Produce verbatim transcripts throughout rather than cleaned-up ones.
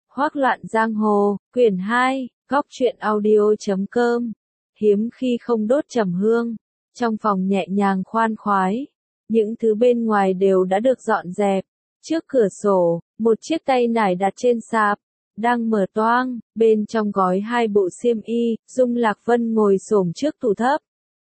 Hoác loạn giang hồ, quyển hai, góc truyện audio chấm com. Hiếm khi không đốt trầm hương, trong phòng nhẹ nhàng khoan khoái. Những thứ bên ngoài đều đã được dọn dẹp. Trước cửa sổ, một chiếc tay nải đặt trên sạp, đang mở toang, bên trong gói hai bộ xiêm y. Dung Lạc Vân ngồi xổm trước tủ thấp,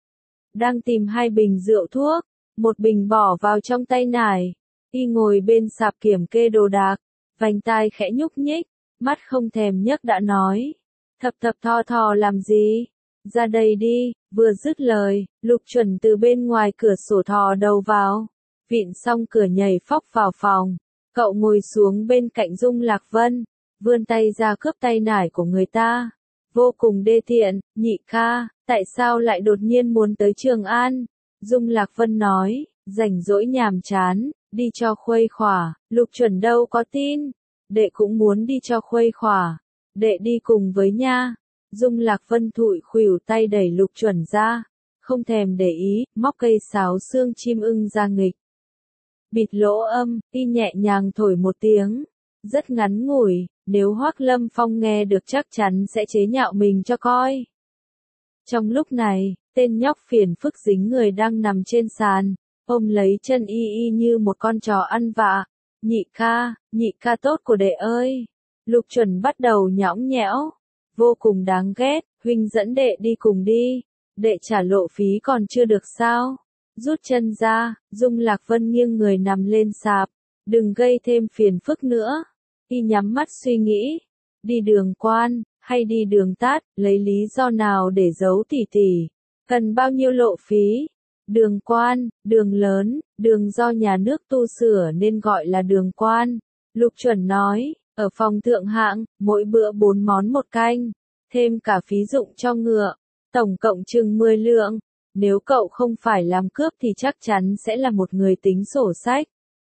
đang tìm hai bình rượu thuốc, một bình bỏ vào trong tay nải. Y ngồi bên sạp kiểm kê đồ đạc, vành tai khẽ nhúc nhích, mắt không thèm nhấc đã nói: thập thập thò thò làm gì? Ra đây đi. Vừa dứt lời, Lục Chuẩn từ bên ngoài cửa sổ thò đầu vào, vịn xong cửa nhảy phóc vào phòng. Cậu ngồi xuống bên cạnh Dung Lạc Vân, vươn tay ra cướp tay nải của người ta. Vô cùng đê tiện. Nhị ca, tại sao lại đột nhiên muốn tới Trường An? Dung Lạc Vân nói: rảnh rỗi nhàm chán, đi cho khuây khỏa. Lục Chuẩn đâu có tin. Đệ cũng muốn đi cho khuây khỏa. Đệ đi cùng với nha. Dung Lạc Vân thụi khuỷu tay đẩy Lục Chuẩn ra, không thèm để ý, móc cây sáo xương chim ưng ra nghịch. Bịt lỗ âm, y nhẹ nhàng thổi một tiếng, rất ngắn ngủi, nếu Hoác Lâm Phong nghe được chắc chắn sẽ chế nhạo mình cho coi. Trong lúc này, tên nhóc phiền phức dính người đang nằm trên sàn, ôm lấy chân y y như một con chó ăn vạ. Nhị ca, nhị ca tốt của đệ ơi. Lục Chuẩn bắt đầu nhõng nhẽo. Vô cùng đáng ghét, huynh dẫn đệ đi cùng đi. Đệ trả lộ phí còn chưa được sao? Rút chân ra, Dung Lạc Vân nghiêng người nằm lên sạp. Đừng gây thêm phiền phức nữa. Y nhắm mắt suy nghĩ. Đi đường quan, hay đi đường tát, lấy lý do nào để giấu tỉ tỉ? Cần bao nhiêu lộ phí? Đường quan, đường lớn, đường do nhà nước tu sửa nên gọi là đường quan. Lục Chuẩn nói, ở phòng thượng hạng, mỗi bữa bốn món một canh, thêm cả phí dụng cho ngựa, tổng cộng chừng mười lượng. Nếu cậu không phải làm cướp thì chắc chắn sẽ là một người tính sổ sách.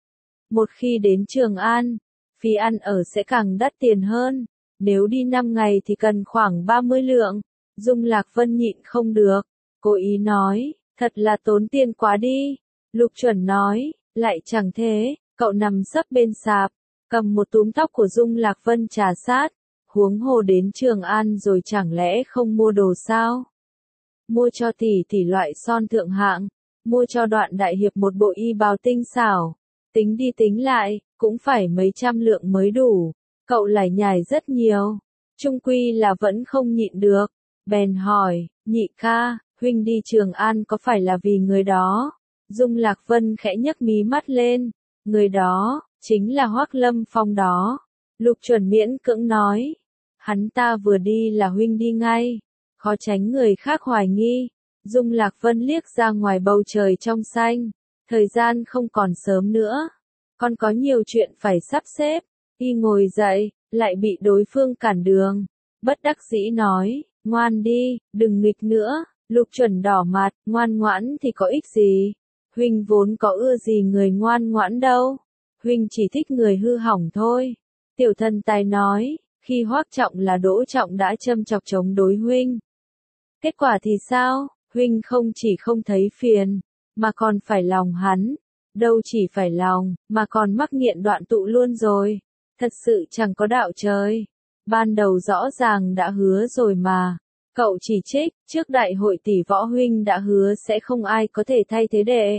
Một khi đến Trường An, phí ăn ở sẽ càng đắt tiền hơn. Nếu đi năm ngày thì cần khoảng ba mươi lượng. Dung Lạc Vân nhịn không được, cố ý nói, thật là tốn tiền quá đi. Lục Chuẩn nói, lại chẳng thế. Cậu nằm sấp bên sạp, cầm một túm tóc của Dung Lạc Vân trà sát. Huống hồ đến Trường An rồi chẳng lẽ không mua đồ sao? Mua cho tỷ tỷ loại son thượng hạng, mua cho Đoạn đại hiệp một bộ y bào tinh xảo. Tính đi tính lại, cũng phải mấy trăm lượng mới đủ. Cậu lải nhải rất nhiều, chung quy là vẫn không nhịn được. Bèn hỏi, nhị ca, huynh đi Trường An có phải là vì người đó? Dung Lạc Vân khẽ nhấc mí mắt lên. Người đó, chính là Hoác Lâm Phong đó. Lục Chuẩn miễn cưỡng nói. Hắn ta vừa đi là huynh đi ngay. Khó tránh người khác hoài nghi. Dung Lạc Vân liếc ra ngoài bầu trời trong xanh. Thời gian không còn sớm nữa. Còn có nhiều chuyện phải sắp xếp. Y ngồi dậy, lại bị đối phương cản đường. Bất đắc dĩ nói, ngoan đi, đừng nghịch nữa. Lục Chuẩn đỏ mặt, ngoan ngoãn thì có ích gì? Huynh vốn có ưa gì người ngoan ngoãn đâu. Huynh chỉ thích người hư hỏng thôi. Tiểu Thần Tài nói, khi Hoác Trọng là Đỗ Trọng đã châm chọc chống đối huynh. Kết quả thì sao? Huynh không chỉ không thấy phiền, mà còn phải lòng hắn. Đâu chỉ phải lòng, mà còn mắc nghiện đoạn tụ luôn rồi. Thật sự chẳng có đạo trời. Ban đầu rõ ràng đã hứa rồi mà. Cậu chỉ trích, trước đại hội tỷ võ huynh đã hứa sẽ không ai có thể thay thế đệ.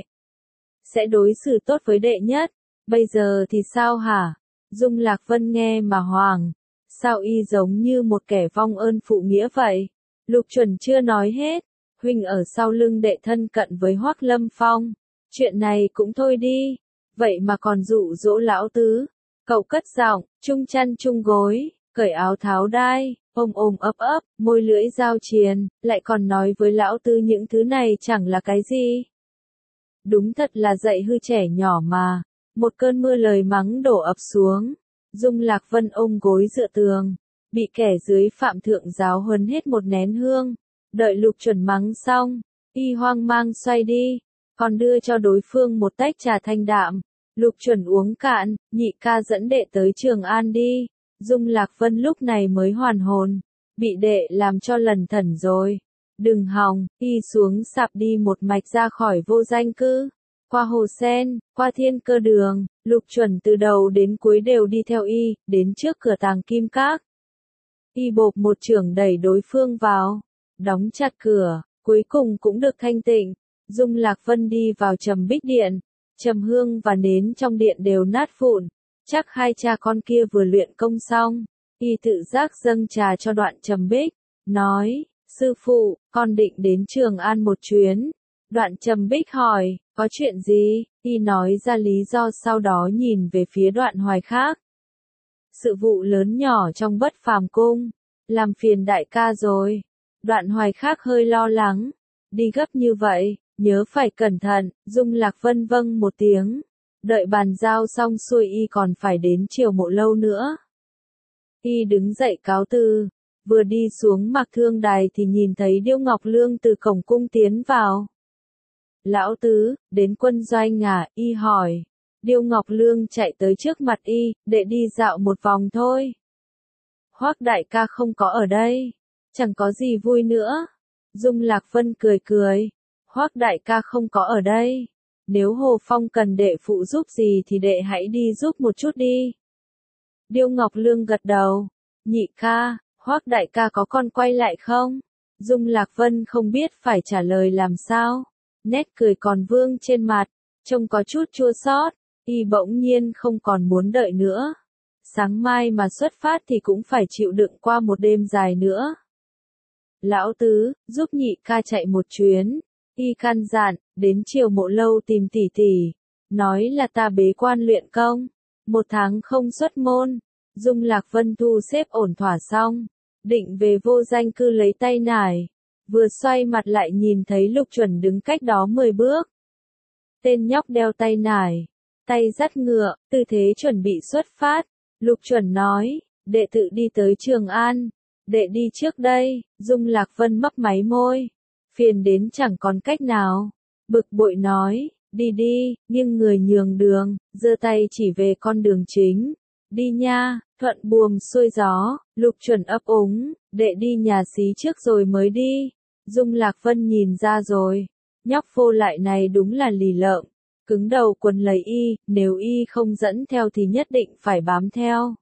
Sẽ đối xử tốt với đệ nhất. Bây giờ thì sao hả? Dung Lạc Vân nghe mà hoàng. Sao y giống như một kẻ vong ơn phụ nghĩa vậy? Lục Chuẩn chưa nói hết. Huynh ở sau lưng đệ thân cận với Hoác Lâm Phong. Chuyện này cũng thôi đi. Vậy mà còn dụ dỗ lão tứ. Cậu cất giọng, chung chăn chung gối, cởi áo tháo đai, ôm ôm ấp ấp, môi lưỡi giao triền, lại còn nói với lão tứ những thứ này chẳng là cái gì. Đúng thật là dạy hư trẻ nhỏ mà. Một cơn mưa lời mắng đổ ập xuống. Dung Lạc Vân ôm gối dựa tường, bị kẻ dưới phạm thượng giáo huấn hết một nén hương. Đợi Lục Chuẩn mắng xong, y hoang mang xoay đi, còn đưa cho đối phương một tách trà thanh đạm. Lục Chuẩn uống cạn, nhị ca dẫn đệ tới Trường An đi. Dung Lạc Vân lúc này mới hoàn hồn, bị đệ làm cho lẩn thẩn rồi. Đừng hòng, y xuống sạp đi một mạch ra khỏi Vô Danh Cư. qua Hồ Sen, qua Thiên Cơ Đường, Lục Chuẩn từ đầu đến cuối đều đi theo y, đến trước cửa Tàng Kim Các. Y bộp một chưởng đẩy đối phương vào, đóng chặt cửa, cuối cùng cũng được thanh tịnh. Dung Lạc Vân đi vào Trầm Bích Điện, trầm hương và nến trong điện đều nát vụn, chắc hai cha con kia vừa luyện công xong. Y tự giác dâng trà cho Đoạn Trầm Bích, nói, sư phụ, con định đến Trường An một chuyến. Đoạn Trầm Bích hỏi, có chuyện gì? Y nói ra lý do, sau đó nhìn về phía Đoạn Hoài Khác. Sự vụ lớn nhỏ trong Bất Phàm Cung, làm phiền đại ca rồi. Đoạn Hoài Khác hơi lo lắng, đi gấp như vậy, nhớ phải cẩn thận. Dung Lạc Vân vâng một tiếng, đợi bàn giao xong xuôi y còn phải đến Triều Mộ lâu nữa. Y đứng dậy cáo từ, vừa đi xuống Mạc Thương Đài thì nhìn thấy Điêu Ngọc Lương từ cổng cung tiến vào. Lão tứ, đến quân doanh à? Y hỏi. Điêu Ngọc Lương chạy tới trước mặt y, để đi dạo một vòng thôi. Hoắc đại ca không có ở đây, chẳng có gì vui nữa. Dung Lạc Vân cười cười. Hoắc đại ca không có ở đây, nếu Hồ Phong cần đệ phụ giúp gì thì đệ hãy đi giúp một chút đi. Điêu Ngọc Lương gật đầu. Nhị ca, Hoắc đại ca có con quay lại không? Dung Lạc Vân không biết phải trả lời làm sao. Nét cười còn vương trên mặt, trông có chút chua xót. Y bỗng nhiên không còn muốn đợi nữa. Sáng mai mà xuất phát thì cũng phải chịu đựng qua một đêm dài nữa. Lão tứ, giúp nhị ca chạy một chuyến. Y căn dặn, đến Triều Mộ lâu tìm tỷ tỷ. Nói là ta bế quan luyện công. Một tháng không xuất môn. Dung Lạc Vân thu xếp ổn thỏa xong, định về Vô Danh Cư lấy tay nải. Vừa xoay mặt lại nhìn thấy Lục Chuẩn đứng cách đó mười bước. Tên nhóc đeo tay nải, tay dắt ngựa, tư thế chuẩn bị xuất phát. Lục Chuẩn nói, đệ tự đi tới Trường An. Đệ đi trước đây. Dung Lạc Vân mấp máy môi, phiền đến chẳng còn cách nào. Bực bội nói, đi đi, nghiêng người nhường đường, giơ tay chỉ về con đường chính. Đi nha. Thuận buồm xuôi gió. Lục Chuẩn ấp úng, đệ đi nhà xí trước rồi mới đi. Dung Lạc Vân nhìn ra rồi, nhóc vô lại này đúng là lì lợm, cứng đầu quấn lấy y, nếu y không dẫn theo thì nhất định phải bám theo.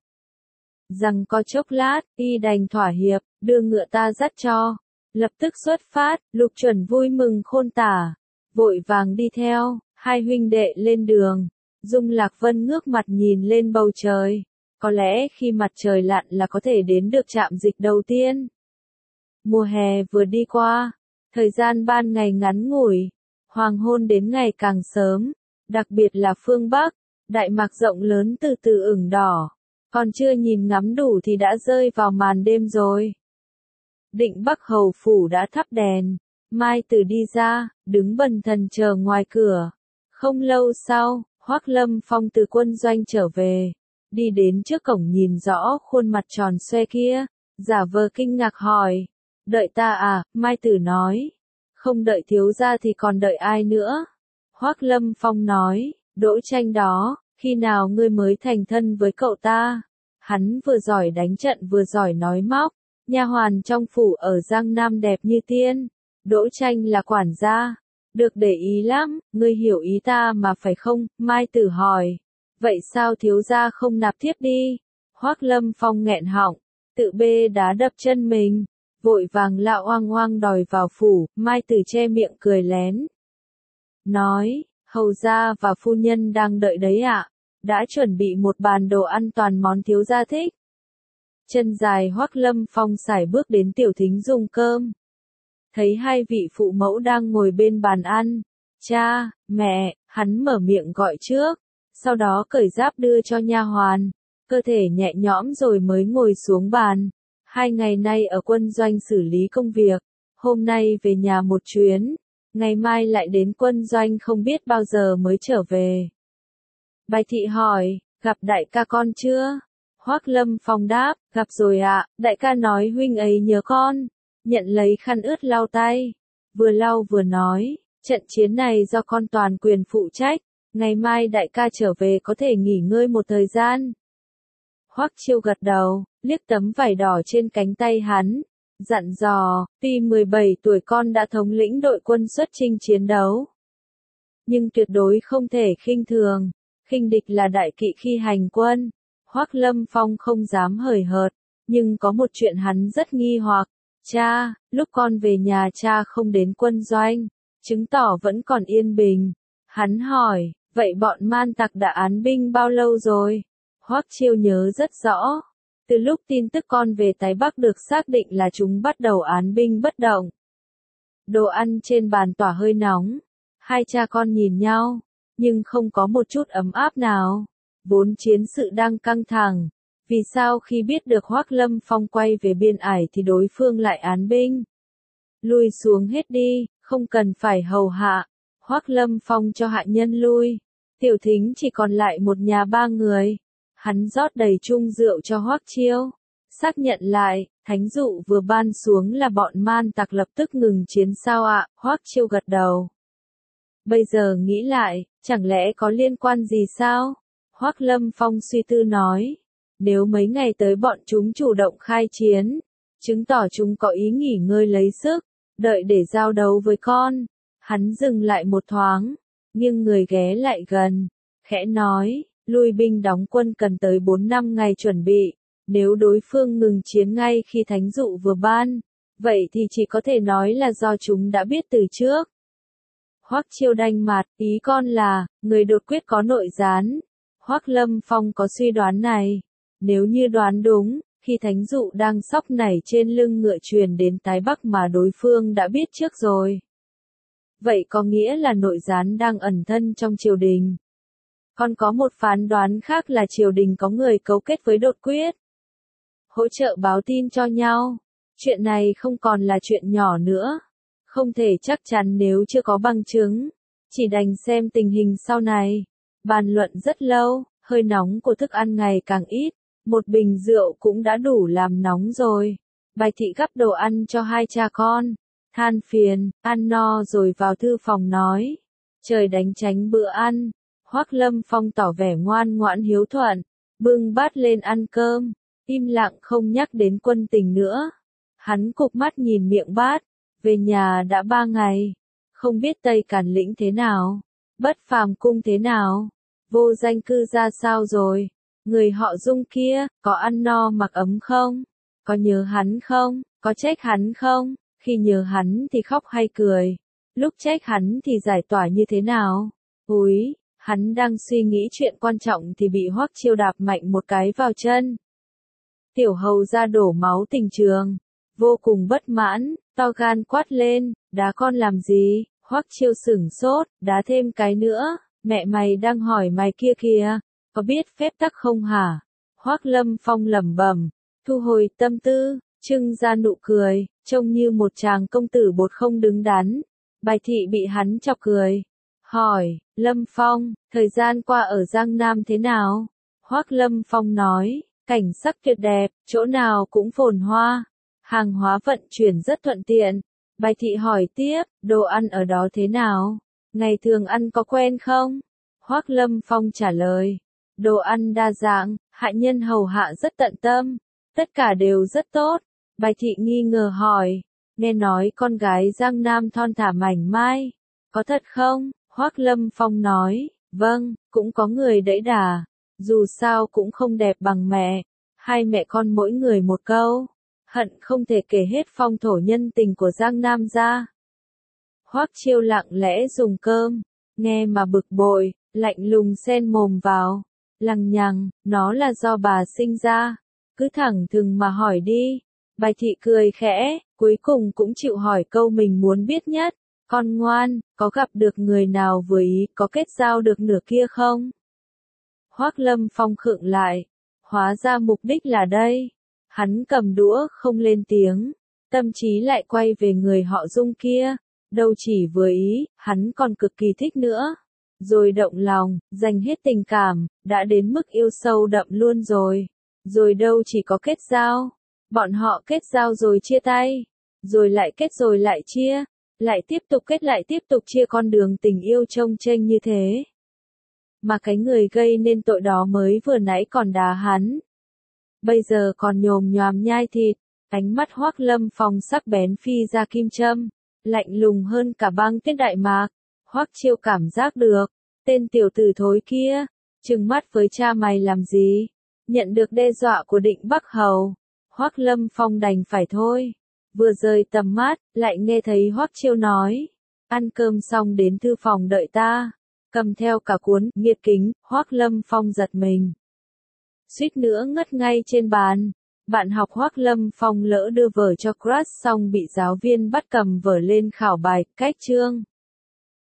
Rằng có chốc lát, y đành thỏa hiệp, đưa ngựa ta dắt cho. Lập tức xuất phát. Lục Chuẩn vui mừng khôn tả, vội vàng đi theo. Hai huynh đệ lên đường. Dung Lạc Vân ngước mặt nhìn lên bầu trời. Có lẽ khi mặt trời lặn là có thể đến được trạm dịch đầu tiên. Mùa hè vừa đi qua, thời gian ban ngày ngắn ngủi, hoàng hôn đến ngày càng sớm, đặc biệt là phương Bắc, Đại Mạc rộng lớn từ từ ửng đỏ, còn chưa nhìn ngắm đủ thì đã rơi vào màn đêm rồi. Định Bắc hầu phủ đã thắp đèn, Mai Tử đi ra, đứng bần thần chờ ngoài cửa. Không lâu sau, Hoắc Lâm Phong từ quân doanh trở về, đi đến trước cổng nhìn rõ khuôn mặt tròn xoe kia, giả vờ kinh ngạc hỏi, đợi ta à? Mai Tử nói, không đợi thiếu gia thì còn đợi ai nữa? Hoắc Lâm Phong nói, Đỗ Tranh đó, khi nào ngươi mới thành thân với cậu ta? Hắn vừa giỏi đánh trận vừa giỏi nói móc, nha hoàn trong phủ ở Giang Nam đẹp như tiên. Đỗ Tranh là quản gia, được để ý lắm, ngươi hiểu ý ta mà phải không? Mai Tử hỏi, vậy sao thiếu gia không nạp thiếp đi? Hoắc Lâm Phong nghẹn họng, tự bê đá đập chân mình, vội vàng lạo oang oang đòi vào phủ. Mai Tử che miệng cười lén, nói, hầu gia và phu nhân đang đợi đấy ạ, đã chuẩn bị một bàn đồ ăn toàn món thiếu gia thích. Chân dài Hoắc Lâm Phong sải bước đến tiểu thính dùng cơm. Thấy hai vị phụ mẫu đang ngồi bên bàn ăn. Cha, mẹ, hắn mở miệng gọi trước, sau đó cởi giáp đưa cho nha hoàn, cơ thể nhẹ nhõm rồi mới ngồi xuống bàn. Hai ngày nay ở quân doanh xử lý công việc, hôm nay về nhà một chuyến, ngày mai lại đến quân doanh không biết bao giờ mới trở về. Bạch thị hỏi, gặp đại ca con chưa? Hoắc Lâm Phong đáp, gặp rồi ạ, đại ca nói huynh ấy nhớ con. Nhận lấy khăn ướt lau tay, vừa lau vừa nói, trận chiến này do con toàn quyền phụ trách, ngày mai đại ca trở về có thể nghỉ ngơi một thời gian. Hoắc Chiêu gật đầu, liếc tấm vải đỏ trên cánh tay hắn, dặn dò, tuy mười bảy tuổi con đã thống lĩnh đội quân xuất chinh chiến đấu. nhưng tuyệt đối không thể khinh thường. Khinh địch là đại kỵ khi hành quân. Hoắc Lâm Phong không dám hời hợt, nhưng có một chuyện hắn rất nghi hoặc. Cha, lúc con về nhà cha không đến quân doanh, chứng tỏ vẫn còn yên bình. Hắn hỏi, vậy bọn man tặc đã án binh bao lâu rồi? Hoắc Chiêu nhớ rất rõ. Từ lúc tin tức con về Tái Bắc được xác định là chúng bắt đầu án binh bất động. Đồ ăn trên bàn tỏa hơi nóng. Hai cha con nhìn nhau, nhưng không có một chút ấm áp nào. Vốn chiến sự đang căng thẳng. Vì sao khi biết được Hoắc Lâm Phong quay về biên ải thì đối phương lại án binh? Lui xuống hết đi, không cần phải hầu hạ. Hoắc Lâm Phong cho hạ nhân lui. Tiểu Thính chỉ còn lại một nhà ba người. Hắn rót đầy chung rượu cho Hoắc Chiêu. Xác nhận lại, thánh dụ vừa ban xuống là bọn man tặc lập tức ngừng chiến sao ạ? Hoắc Chiêu gật đầu. Bây giờ nghĩ lại, chẳng lẽ có liên quan gì sao? Hoắc Lâm Phong suy tư nói. Nếu mấy ngày tới bọn chúng chủ động khai chiến, chứng tỏ chúng có ý nghỉ ngơi lấy sức, đợi để giao đấu với con. Hắn dừng lại một thoáng, nghiêng người ghé lại gần, khẽ nói, lui binh đóng quân cần tới bốn năm ngày chuẩn bị. Nếu đối phương ngừng chiến ngay khi thánh dụ vừa ban, vậy thì chỉ có thể nói là do chúng đã biết từ trước. Hoắc Chiêu đanh mặt, ý con là, người đột quyết có nội gián. Hoắc Lâm Phong có suy đoán này. Nếu như đoán đúng, khi thánh dụ đang sóc nảy trên lưng ngựa truyền đến Tái Bắc mà đối phương đã biết trước rồi. Vậy có nghĩa là nội gián đang ẩn thân trong triều đình. Còn có một phán đoán khác là triều đình có người cấu kết với đột quyết. Hỗ trợ báo tin cho nhau. Chuyện này không còn là chuyện nhỏ nữa. Không thể chắc chắn nếu chưa có bằng chứng. Chỉ đành xem tình hình sau này. Bàn luận rất lâu, hơi nóng của thức ăn ngày càng ít. Một bình rượu cũng đã đủ làm nóng rồi. Bạch thị gắp đồ ăn cho hai cha con. Than phiền, ăn no rồi vào thư phòng nói. Trời đánh tránh bữa ăn. Hoắc Lâm Phong tỏ vẻ ngoan ngoãn hiếu thuận. Bưng bát lên ăn cơm. Im lặng không nhắc đến quân tình nữa. Hắn cụp mắt nhìn miệng bát. Về nhà đã ba ngày. Không biết Tây Càn Lĩnh thế nào. Bất Phàm Cung thế nào. Vô Danh Cư ra sao rồi. Người họ Dung kia, có ăn no mặc ấm không? Có nhớ hắn không? Có trách hắn không? Khi nhớ hắn thì khóc hay cười? Lúc trách hắn thì giải tỏa như thế nào? Úi, hắn đang suy nghĩ chuyện quan trọng thì bị Hoắc Chiêu đạp mạnh một cái vào chân. Tiểu hầu ra đổ máu tình trường. Vô cùng bất mãn, to gan quát lên, đá con làm gì? Hoắc Chiêu sửng sốt, đá thêm cái nữa, mẹ mày đang hỏi mày kia kìa. Có biết phép tắc không hả? Hoắc Lâm Phong lẩm bẩm, thu hồi tâm tư, trưng ra nụ cười, trông như một chàng công tử bột không đứng đắn. Bạch thị bị hắn chọc cười. Hỏi, Lâm Phong, thời gian qua ở Giang Nam thế nào? Hoắc Lâm Phong nói, cảnh sắc tuyệt đẹp, chỗ nào cũng phồn hoa. Hàng hóa vận chuyển rất thuận tiện. Bạch thị hỏi tiếp, đồ ăn ở đó thế nào? Ngày thường ăn có quen không? Hoắc Lâm Phong trả lời. Đồ ăn đa dạng, hạ nhân hầu hạ rất tận tâm, tất cả đều rất tốt. Bạch thị nghi ngờ hỏi, nghe nói con gái Giang Nam thon thả mảnh mai, có thật không? Hoắc Lâm Phong nói, vâng, cũng có người đẫy đà, dù sao cũng không đẹp bằng mẹ, hai mẹ con mỗi người một câu, hận không thể kể hết phong thổ nhân tình của Giang Nam ra. Hoắc Chiêu lặng lẽ dùng cơm, nghe mà bực bội, lạnh lùng xen mồm vào. Lằng nhằng, nó là do bà sinh ra. Cứ thẳng thừng mà hỏi đi. Bạch thị cười khẽ, cuối cùng cũng chịu hỏi câu mình muốn biết nhất. Con ngoan, có gặp được người nào vừa ý có kết giao được nửa kia không? Hoắc Lâm Phong khựng lại. Hóa ra mục đích là đây. Hắn cầm đũa không lên tiếng. Tâm trí lại quay về người họ Dung kia. Đâu chỉ vừa ý, hắn còn cực kỳ thích nữa. Rồi động lòng, dành hết tình cảm, đã đến mức yêu sâu đậm luôn rồi. Rồi đâu chỉ có kết giao. Bọn họ kết giao rồi chia tay. Rồi lại kết rồi lại chia. Lại tiếp tục kết lại tiếp tục chia, con đường tình yêu trông chênh như thế. Mà cái người gây nên tội đó mới vừa nãy còn đá hắn. Bây giờ còn nhồm nhoàm nhai thịt. Ánh mắt Hoắc Lâm Phong sắc bén phi ra kim châm. Lạnh lùng hơn cả băng tiết Đại Mạc. Hoắc Chiêu cảm giác được, tên tiểu tử thối kia, trừng mắt với cha mày làm gì? Nhận được đe dọa của Định Bắc Hầu, Hoắc Lâm Phong đành phải thôi. Vừa rời tầm mắt, lại nghe thấy Hoắc Chiêu nói, ăn cơm xong đến thư phòng đợi ta. Cầm theo cả cuốn Nghiệt Kính, Hoắc Lâm Phong giật mình. Suýt nữa ngất ngay trên bàn. Bạn học Hoắc Lâm Phong lỡ đưa vở cho crush xong bị giáo viên bắt cầm vở lên khảo bài, cách chương.